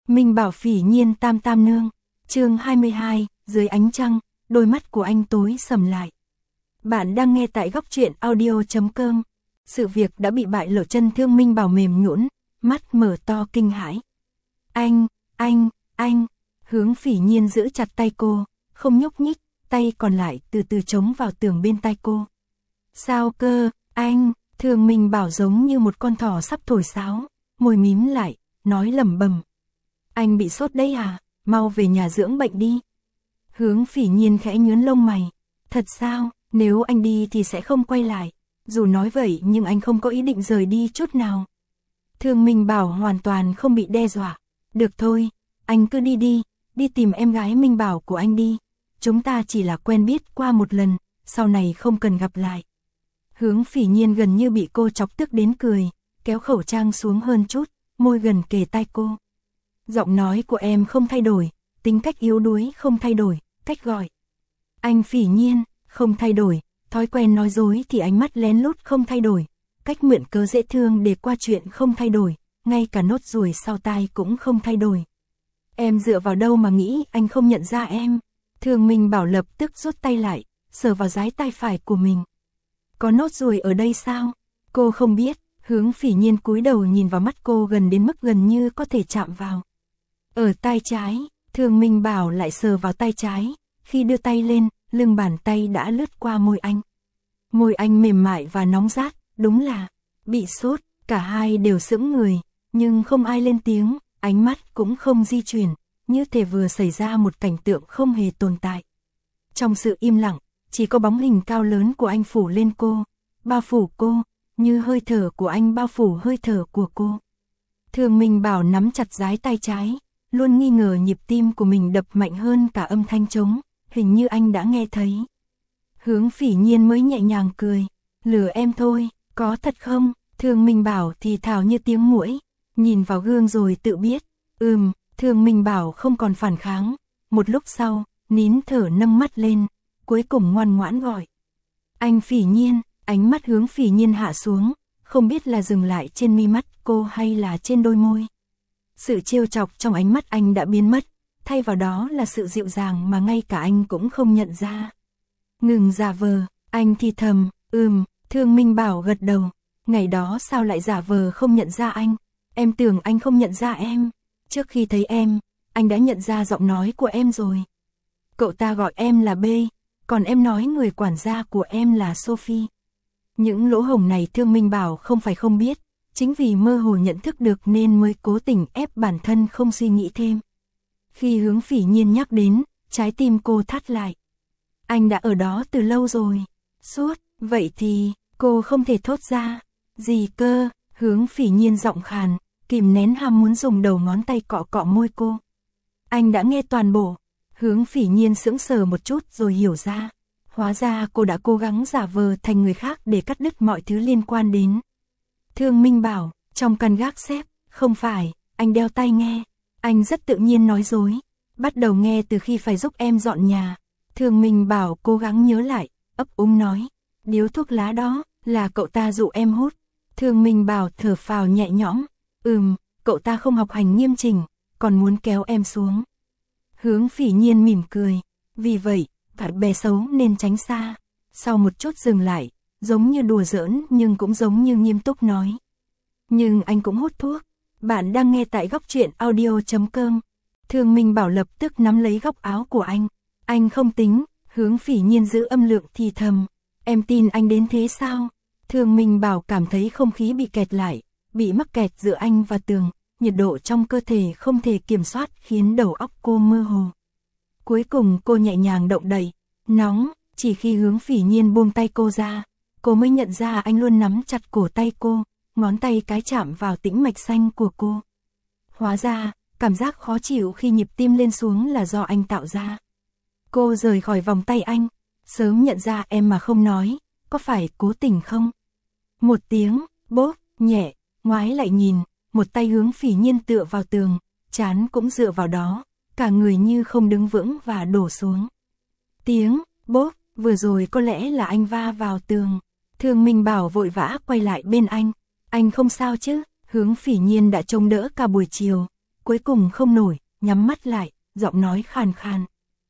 Minh Bảo Phỉ Nhiên Tam Tam Nương, chương 22, dưới ánh trăng, đôi mắt của anh tối sầm lại. Bạn đang nghe tại góc truyện audio.com. Sự việc đã bị bại lộ, chân thương Minh Bảo mềm nhũn, mắt mở to kinh hãi. Anh, Hướng Phỉ Nhiên giữ chặt tay cô, không nhúc nhích, tay còn lại từ từ chống vào tường bên tai cô. Sao cơ, anh, Thương Minh Bảo giống như một con thỏ sắp thổi sáo, môi mím lại, nói lẩm bẩm. Anh bị sốt đấy à, mau về nhà dưỡng bệnh đi. Hướng Phỉ Nhiên khẽ nhướng lông mày. Thật sao, nếu anh đi thì sẽ không quay lại. Dù nói vậy nhưng anh không có ý định rời đi chút nào. Thương Minh Bảo hoàn toàn không bị đe dọa. Được thôi, anh cứ đi tìm em gái Minh Bảo của anh đi. Chúng ta chỉ là quen biết qua một lần, sau này không cần gặp lại. Hướng Phỉ Nhiên gần như bị cô chọc tức đến cười, kéo khẩu trang xuống hơn chút, môi gần kề tai cô. Giọng nói của em không thay đổi, tính cách yếu đuối không thay đổi, cách gọi anh Phỉ Nhiên không thay đổi, thói quen nói dối thì ánh mắt lén lút không thay đổi, cách mượn cớ dễ thương để qua chuyện không thay đổi, ngay cả nốt ruồi sau tai cũng không thay đổi. Em dựa vào đâu mà nghĩ anh không nhận ra em? Thương Minh Bảo lập tức rút tay lại, sờ vào dái tai phải của mình. Có nốt ruồi ở đây sao? Cô không biết. Hướng Phỉ Nhiên cúi đầu nhìn vào mắt cô gần đến mức gần như có thể chạm vào. Ở tai trái, Thương Minh Bảo lại sờ vào tai trái, khi đưa tay lên, lưng bàn tay đã lướt qua môi anh. Môi anh mềm mại và nóng rát, đúng là bị sốt, cả hai đều sững người, nhưng không ai lên tiếng, ánh mắt cũng không di chuyển, như thể vừa xảy ra một cảnh tượng không hề tồn tại. Trong sự im lặng, chỉ có bóng hình cao lớn của anh phủ lên cô, bao phủ cô, như hơi thở của anh bao phủ hơi thở của cô. Thương Minh Bảo nắm chặt dái tay trái, luôn nghi ngờ nhịp tim của mình đập mạnh hơn cả âm thanh trống, hình như anh đã nghe thấy. Hướng Phỉ Nhiên mới nhẹ nhàng cười, lừa em thôi, có thật không? Thương Minh Bảo thì thào như tiếng muỗi, nhìn vào gương rồi tự biết. Thương Minh Bảo không còn phản kháng, một lúc sau, nín thở nâng mắt lên, cuối cùng ngoan ngoãn gọi. Anh Phỉ Nhiên. Ánh mắt Hướng Phỉ Nhiên hạ xuống, không biết là dừng lại trên mi mắt cô hay là trên đôi môi. Sự trêu chọc trong ánh mắt anh đã biến mất, thay vào đó là sự dịu dàng mà ngay cả anh cũng không nhận ra. Ngừng giả vờ, anh thì thầm, Thương Minh Bảo gật đầu. Ngày đó sao lại giả vờ không nhận ra anh? Em tưởng anh không nhận ra em. Trước khi thấy em, anh đã nhận ra giọng nói của em rồi. Cậu ta gọi em là B, còn em nói người quản gia của em là Sophie. Những lỗ hổng này Thương Minh Bảo không phải không biết, chính vì mơ hồ nhận thức được nên mới cố tình ép bản thân không suy nghĩ thêm. Khi Hướng Phỉ Nhiên nhắc đến, trái tim cô thắt lại. Anh đã ở đó từ lâu rồi. Vậy thì, cô không thể thốt ra. Gì cơ? Hướng Phỉ Nhiên giọng khàn, kìm nén ham muốn dùng đầu ngón tay cọ cọ môi cô. Anh đã nghe toàn bộ. Hướng Phỉ Nhiên sững sờ một chút rồi hiểu ra. Hóa ra cô đã cố gắng giả vờ thành người khác để cắt đứt mọi thứ liên quan đến Thương Minh Bảo. Trong căn gác xếp, không phải, anh đeo tai nghe. Anh rất tự nhiên nói dối. Bắt đầu nghe từ khi phải giúp em dọn nhà. Thương Minh Bảo cố gắng nhớ lại, ấp úng nói. Điếu thuốc lá đó, là cậu ta dụ em hút. Thương Minh Bảo thở phào nhẹ nhõm. Cậu ta không học hành nghiêm chỉnh, còn muốn kéo em xuống. Hướng Phỉ Nhiên mỉm cười. Vì vậy, cả bè xấu nên tránh xa. Sau một chút dừng lại, giống như đùa giỡn nhưng cũng giống như nghiêm túc nói. Nhưng anh cũng hút thuốc. Bạn đang nghe tại góc truyện audio.com. Thương Minh Bảo lập tức nắm lấy góc áo của anh. Anh không tính. Hướng Phỉ Nhiên giữ âm lượng thì thầm. Em tin anh đến thế sao? Thương Minh Bảo cảm thấy không khí bị kẹt lại, bị mắc kẹt giữa anh và tường. Nhiệt độ trong cơ thể không thể kiểm soát khiến đầu óc cô mơ hồ. Cuối cùng cô nhẹ nhàng động đậy, nóng, chỉ khi Hướng Phỉ Nhiên buông tay cô ra, cô mới nhận ra anh luôn nắm chặt cổ tay cô, ngón tay cái chạm vào tĩnh mạch xanh của cô. Hóa ra, cảm giác khó chịu khi nhịp tim lên xuống là do anh tạo ra. Cô rời khỏi vòng tay anh, sớm nhận ra em mà không nói, có phải cố tình không? Một tiếng, bốp, nhẹ, ngoái lại nhìn, một tay Hướng Phỉ Nhiên tựa vào tường, trán cũng dựa vào đó. Cả người như không đứng vững và đổ xuống. Tiếng, bốp, vừa rồi có lẽ là anh va vào tường. Thương Minh Bảo vội vã quay lại bên anh. Anh không sao chứ? Hướng Phỉ Nhiên đã trông đỡ cả buổi chiều. cuối cùng không nổi, nhắm mắt lại, giọng nói khàn khàn.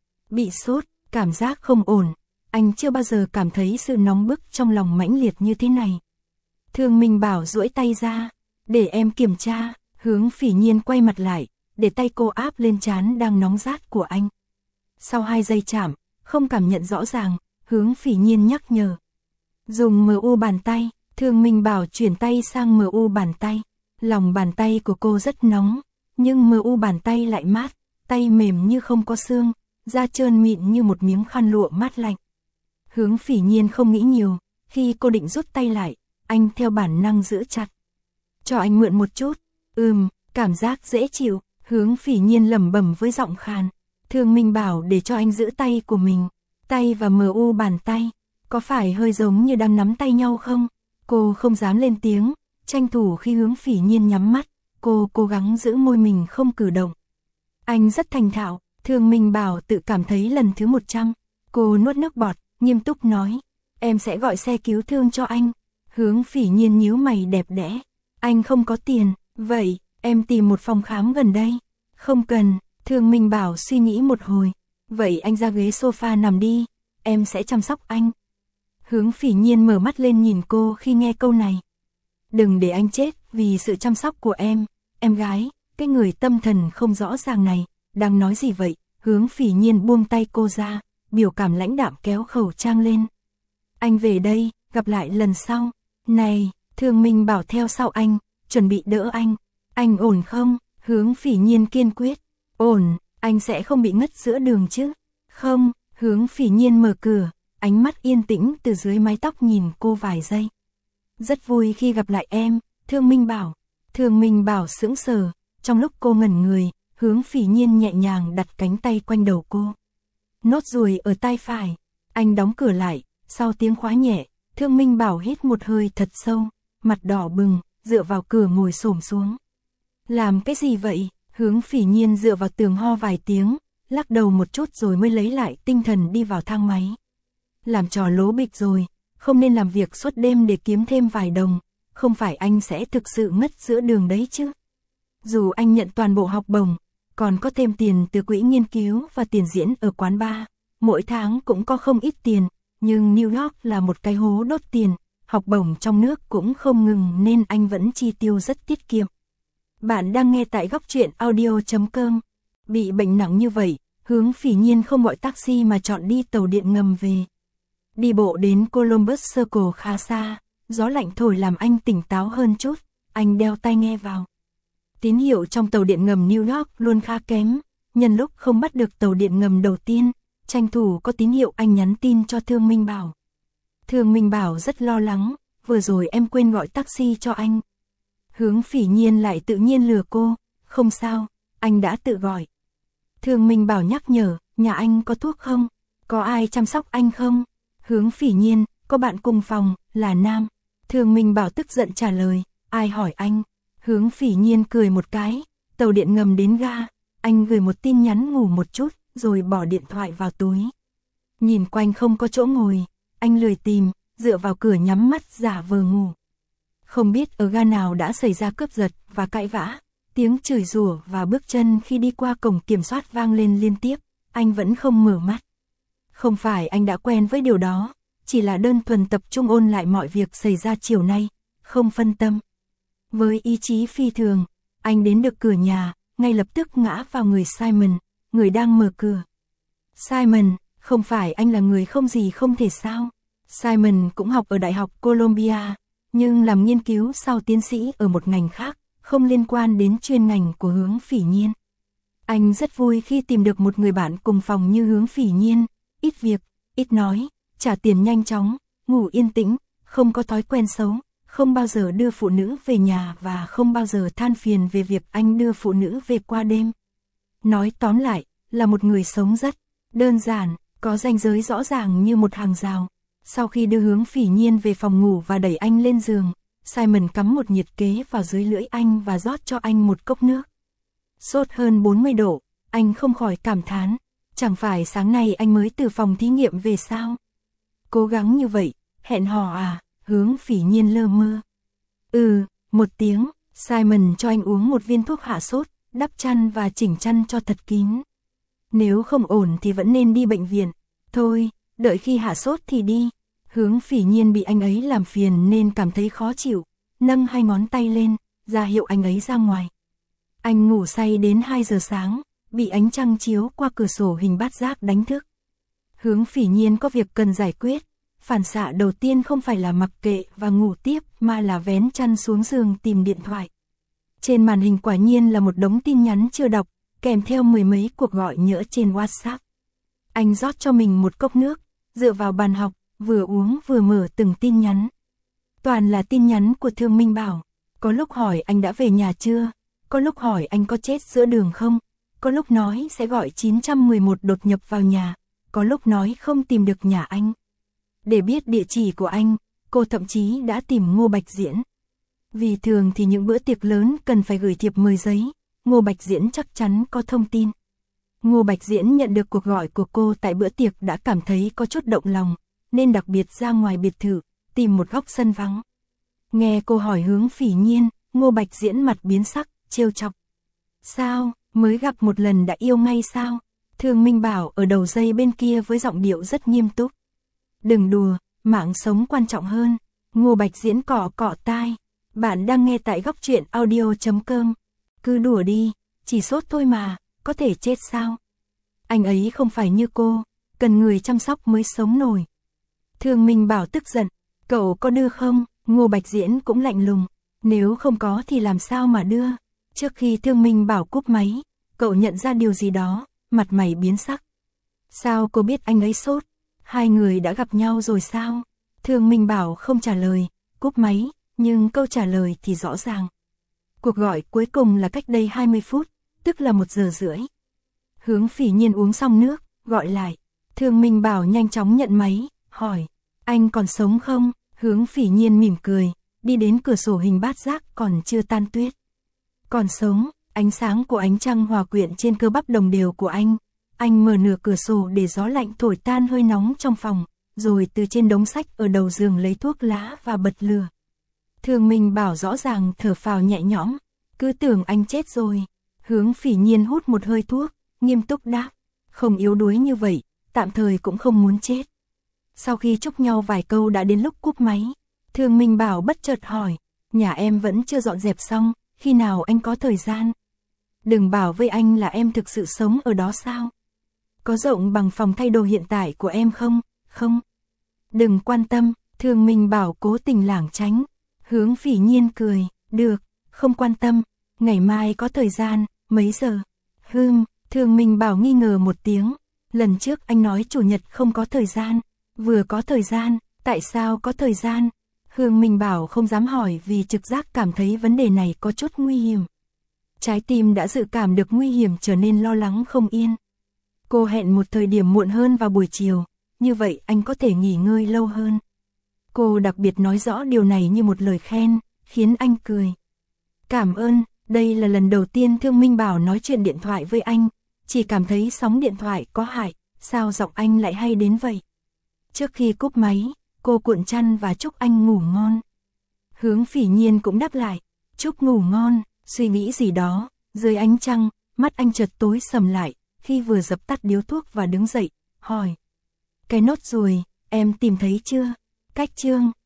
Bị sốt, cảm giác không ổn, anh chưa bao giờ cảm thấy sự nóng bức trong lòng mãnh liệt như thế này. Thương Minh Bảo duỗi tay ra, để em kiểm tra. Hướng Phỉ Nhiên quay mặt lại, để tay cô áp lên trán đang nóng rát của anh. Sau 2 giây chạm, không cảm nhận rõ ràng, Hướng Phỉ Nhiên nhắc nhở. Dùng MU bàn tay. Thương Minh Bảo chuyển tay sang MU bàn tay. Lòng bàn tay của cô rất nóng, nhưng MU bàn tay lại mát, tay mềm như không có xương, da trơn mịn như một miếng khăn lụa mát lạnh. Hướng Phỉ Nhiên không nghĩ nhiều, khi cô định rút tay lại, anh theo bản năng giữ chặt. Cho anh mượn một chút. Cảm giác dễ chịu. Hướng Phỉ Nhiên lẩm bẩm với giọng khàn. Thương Minh Bảo để cho anh giữ tay của mình. Tay và MU bàn tay, có phải hơi giống như đang nắm tay nhau không? Cô không dám lên tiếng, tranh thủ khi Hướng Phỉ Nhiên nhắm mắt, cô cố gắng giữ môi mình không cử động. Anh rất thành thạo, Thương Minh Bảo tự cảm thấy lần thứ 100. Cô nuốt nước bọt, nghiêm túc nói, em sẽ gọi xe cứu thương cho anh. Hướng Phỉ Nhiên nhíu mày đẹp đẽ, anh không có tiền, vậy em tìm một phòng khám gần đây. Không cần, Thương Minh Bảo suy nghĩ một hồi, vậy anh ra ghế sofa nằm đi, em sẽ chăm sóc anh. Hướng Phỉ Nhiên mở mắt lên nhìn cô khi nghe câu này. Đừng để anh chết vì sự chăm sóc của em gái, cái người tâm thần không rõ ràng này, đang nói gì vậy? Hướng Phỉ Nhiên buông tay cô ra, biểu cảm lãnh đạm kéo khẩu trang lên. Anh về đây, gặp lại lần sau. Này, Thương Minh Bảo theo sau anh, chuẩn bị đỡ anh. Anh ổn không? Hướng Phỉ Nhiên kiên quyết. Ổn, anh sẽ không bị ngất giữa đường chứ? Không. Hướng Phỉ Nhiên mở cửa, ánh mắt yên tĩnh từ dưới mái tóc nhìn cô vài giây. Rất vui khi gặp lại em, Thương Minh Bảo. Thương Minh Bảo sững sờ, trong lúc cô ngẩn người, Hướng Phỉ Nhiên nhẹ nhàng đặt cánh tay quanh đầu cô. Nốt ruồi ở tai phải, anh đóng cửa lại, sau tiếng khóa nhẹ, Thương Minh Bảo hít một hơi thật sâu, mặt đỏ bừng, dựa vào cửa ngồi xổm xuống. Làm cái gì vậy? Hướng Phỉ Nhiên dựa vào tường ho vài tiếng, lắc đầu một chút rồi mới lấy lại tinh thần đi vào thang máy. Làm trò lố bịch rồi, không nên làm việc suốt đêm để kiếm thêm vài đồng, không phải anh sẽ thực sự ngất giữa đường đấy chứ. Dù anh nhận toàn bộ học bổng, còn có thêm tiền từ quỹ nghiên cứu và tiền diễn ở quán bar, mỗi tháng cũng có không ít tiền, nhưng New York là một cái hố đốt tiền, học bổng trong nước cũng không ngừng nên anh vẫn chi tiêu rất tiết kiệm. Bạn đang nghe tại Góc Truyện Audio.com. Bị bệnh nặng như vậy, Hướng Phỉ Nhiên không gọi taxi mà chọn đi tàu điện ngầm về. Đi bộ đến Columbus Circle khá xa, gió lạnh thổi làm anh tỉnh táo hơn chút, anh đeo tai nghe vào. Tín hiệu trong tàu điện ngầm New York luôn khá kém, nhân lúc không bắt được tàu điện ngầm đầu tiên, tranh thủ có tín hiệu anh nhắn tin cho Thương Minh Bảo. Thương Minh Bảo rất lo lắng, vừa rồi em quên gọi taxi cho anh. Hướng Phỉ Nhiên lại tự nhiên lừa cô, không sao, anh đã tự gọi. Thương Minh Bảo nhắc nhở, nhà anh có thuốc không? Có ai chăm sóc anh không? Hướng Phỉ Nhiên, có bạn cùng phòng, là nam. Thương Minh Bảo tức giận trả lời, ai hỏi anh? Hướng Phỉ Nhiên cười một cái, tàu điện ngầm đến ga, anh gửi một tin nhắn ngủ một chút, rồi bỏ điện thoại vào túi. Nhìn quanh không có chỗ ngồi, anh lười tìm, dựa vào cửa nhắm mắt giả vờ ngủ. Không biết ở ga nào đã xảy ra cướp giật và cãi vã, tiếng chửi rủa và bước chân khi đi qua cổng kiểm soát vang lên liên tiếp, anh vẫn không mở mắt. Không phải anh đã quen với điều đó, chỉ là đơn thuần tập trung ôn lại mọi việc xảy ra chiều nay, không phân tâm. Với ý chí phi thường, anh đến được cửa nhà, ngay lập tức ngã vào người Simon, người đang mở cửa. Simon, không phải anh là người không gì không thể sao? Simon cũng học ở Đại học Columbia, nhưng làm nghiên cứu sau tiến sĩ ở một ngành khác, không liên quan đến chuyên ngành của Hướng Phỉ Nhiên. Anh rất vui khi tìm được một người bạn cùng phòng như Hướng Phỉ Nhiên, ít việc, ít nói, trả tiền nhanh chóng, ngủ yên tĩnh, không có thói quen xấu, không bao giờ đưa phụ nữ về nhà và không bao giờ than phiền về việc anh đưa phụ nữ về qua đêm. Nói tóm lại, là một người sống rất đơn giản, có ranh giới rõ ràng như một hàng rào. Sau khi đưa Hướng Phỉ Nhiên về phòng ngủ và đẩy anh lên giường, Simon cắm một nhiệt kế vào dưới lưỡi anh và rót cho anh một cốc nước. Sốt hơn 40 độ, anh không khỏi cảm thán, chẳng phải sáng nay anh mới từ phòng thí nghiệm về sao? Cố gắng như vậy, hẹn hò à? Hướng Phỉ Nhiên lơ mơ. Một tiếng, Simon cho anh uống một viên thuốc hạ sốt, đắp chăn và chỉnh chăn cho thật kín. Nếu không ổn thì vẫn nên đi bệnh viện. Thôi, đợi khi hạ sốt thì đi. Hướng Phỉ Nhiên bị anh ấy làm phiền nên cảm thấy khó chịu, nâng 2 ngón tay lên, ra hiệu anh ấy ra ngoài. Anh ngủ say đến 2 giờ sáng, bị ánh trăng chiếu qua cửa sổ hình bát giác đánh thức. Hướng Phỉ Nhiên có việc cần giải quyết, phản xạ đầu tiên không phải là mặc kệ và ngủ tiếp mà là vén chăn xuống giường tìm điện thoại. Trên màn hình quả nhiên là một đống tin nhắn chưa đọc, kèm theo 10 mấy cuộc gọi nhỡ trên WhatsApp. Anh rót cho mình một cốc nước, dựa vào bàn học, vừa uống vừa mở từng tin nhắn. Toàn là tin nhắn của Thương Minh Bảo, có lúc hỏi anh đã về nhà chưa, có lúc hỏi anh có chết giữa đường không, có lúc nói sẽ gọi 911 đột nhập vào nhà, có lúc nói không tìm được nhà anh. Để biết địa chỉ của anh, cô thậm chí đã tìm Ngô Bạch Diễn. Vì thường thì những bữa tiệc lớn cần phải gửi thiệp mời giấy, Ngô Bạch Diễn chắc chắn có thông tin. Ngô Bạch Diễn nhận được cuộc gọi của cô tại bữa tiệc đã cảm thấy có chút động lòng, nên đặc biệt ra ngoài biệt thự, tìm một góc sân vắng. Nghe cô hỏi Hướng Phỉ Nhiên, Ngô Bạch Diễn mặt biến sắc, trêu chọc. Sao, mới gặp một lần đã yêu ngay sao? Thương Minh Bảo ở đầu dây bên kia với giọng điệu rất nghiêm túc. Đừng đùa, mạng sống quan trọng hơn. Ngô Bạch Diễn cọ cọ tai. Bạn đang nghe tại góc truyện audio.com. Cứ đùa đi, chỉ sốt thôi mà, có thể chết sao? Anh ấy không phải như cô, cần người chăm sóc mới sống nổi. Thương Minh Bảo tức giận, cậu có đưa không? Ngô Bạch Diễn cũng lạnh lùng, nếu không có thì làm sao mà đưa? Trước khi Thương Minh Bảo cúp máy, cậu nhận ra điều gì đó, mặt mày biến sắc. Sao cô biết anh ấy sốt? Hai người đã gặp nhau rồi sao? Thương Minh Bảo không trả lời, cúp máy, nhưng câu trả lời thì rõ ràng. Cuộc gọi cuối cùng là cách đây 20 phút, tức là 1 giờ rưỡi. Hướng Phỉ Nhiên uống xong nước, gọi lại. Thương Minh Bảo nhanh chóng nhận máy, hỏi, anh còn sống không? Hướng Phỉ Nhiên mỉm cười, đi đến cửa sổ hình bát giác còn chưa tan tuyết. Còn sống, ánh sáng của ánh trăng hòa quyện trên cơ bắp đồng đều của anh. Anh mở nửa cửa sổ để gió lạnh thổi tan hơi nóng trong phòng, rồi từ trên đống sách ở đầu giường lấy thuốc lá và bật lửa. Thương Minh Bảo rõ ràng thở phào nhẹ nhõm, cứ tưởng anh chết rồi. Hướng Phỉ Nhiên hút một hơi thuốc, nghiêm túc đáp, không yếu đuối như vậy, tạm thời cũng không muốn chết. Sau khi chúc nhau vài câu đã đến lúc cúp máy, Thương Minh Bảo bất chợt hỏi, nhà em vẫn chưa dọn dẹp xong, khi nào anh có thời gian? Đừng bảo với anh là em thực sự sống ở đó sao? Có rộng bằng phòng thay đồ hiện tại của em không? Không. Đừng quan tâm, Thương Minh Bảo cố tình lảng tránh. Hướng Phỉ Nhiên cười, được, không quan tâm, ngày mai có thời gian, mấy giờ? Thương Minh Bảo nghi ngờ một tiếng, lần trước anh nói chủ nhật không có thời gian, vừa có thời gian, tại sao có thời gian? Thương Minh Bảo không dám hỏi vì trực giác cảm thấy vấn đề này có chút nguy hiểm. Trái tim đã dự cảm được nguy hiểm trở nên lo lắng không yên. Cô hẹn một thời điểm muộn hơn vào buổi chiều, như vậy anh có thể nghỉ ngơi lâu hơn. Cô đặc biệt nói rõ điều này như một lời khen, khiến anh cười. Cảm ơn, đây là lần đầu tiên Thương Minh Bảo nói chuyện điện thoại với anh, chỉ cảm thấy sóng điện thoại có hại, sao giọng anh lại hay đến vậy? Trước khi cúp máy, cô cuộn chăn và chúc anh ngủ ngon. Hướng Phỉ Nhiên cũng đáp lại, chúc ngủ ngon, suy nghĩ gì đó, dưới ánh trăng, mắt anh chợt tối sầm lại, khi vừa dập tắt điếu thuốc và đứng dậy, hỏi. Cái nốt ruồi, em tìm thấy chưa? Cách chương.